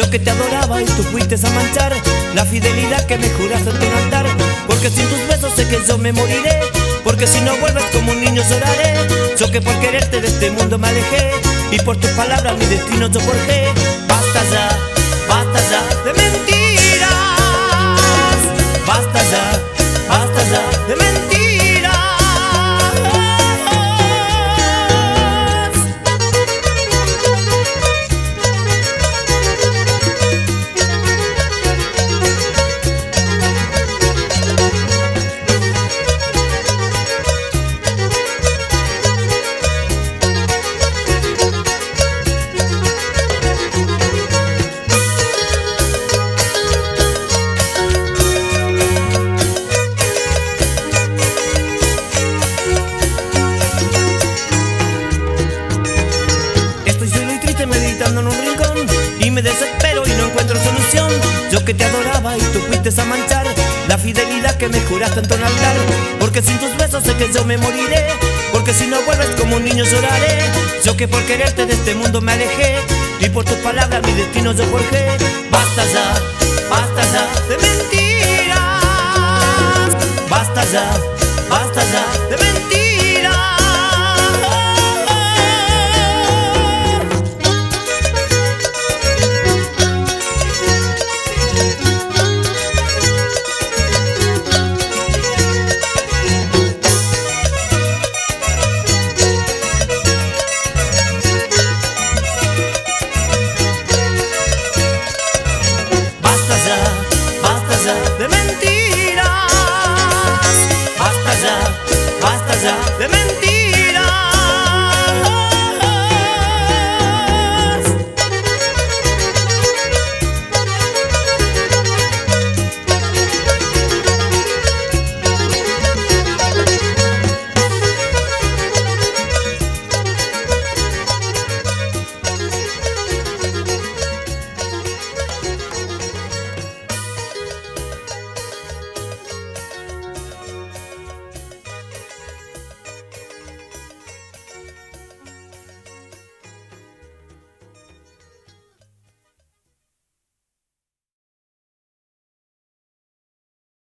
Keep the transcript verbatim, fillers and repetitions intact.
Yo que te adoraba y tú fuiste a manchar la fidelidad que me juraste en tu altar. Porque sin tus besos sé que yo me moriré, porque si no vuelves como un niño lloraré. Yo que por quererte de este mundo me alejé, y por tus palabras mi destino yo forjé. Basta ya, basta ya de mentiras. Basta ya, basta ya de mentiras. Meditando en un rincón y me desespero y no encuentro solución. Yo que te adoraba y tú fuiste a manchar la fidelidad que me juraste en tu altar. Porque sin tus besos sé que yo me moriré, porque si no vuelves como un niño lloraré. Yo que por quererte de este mundo me alejé, y por tus palabras mi destino yo forjé. Basta ya, basta ya de mentiras. Basta ya, basta ya de mentiras.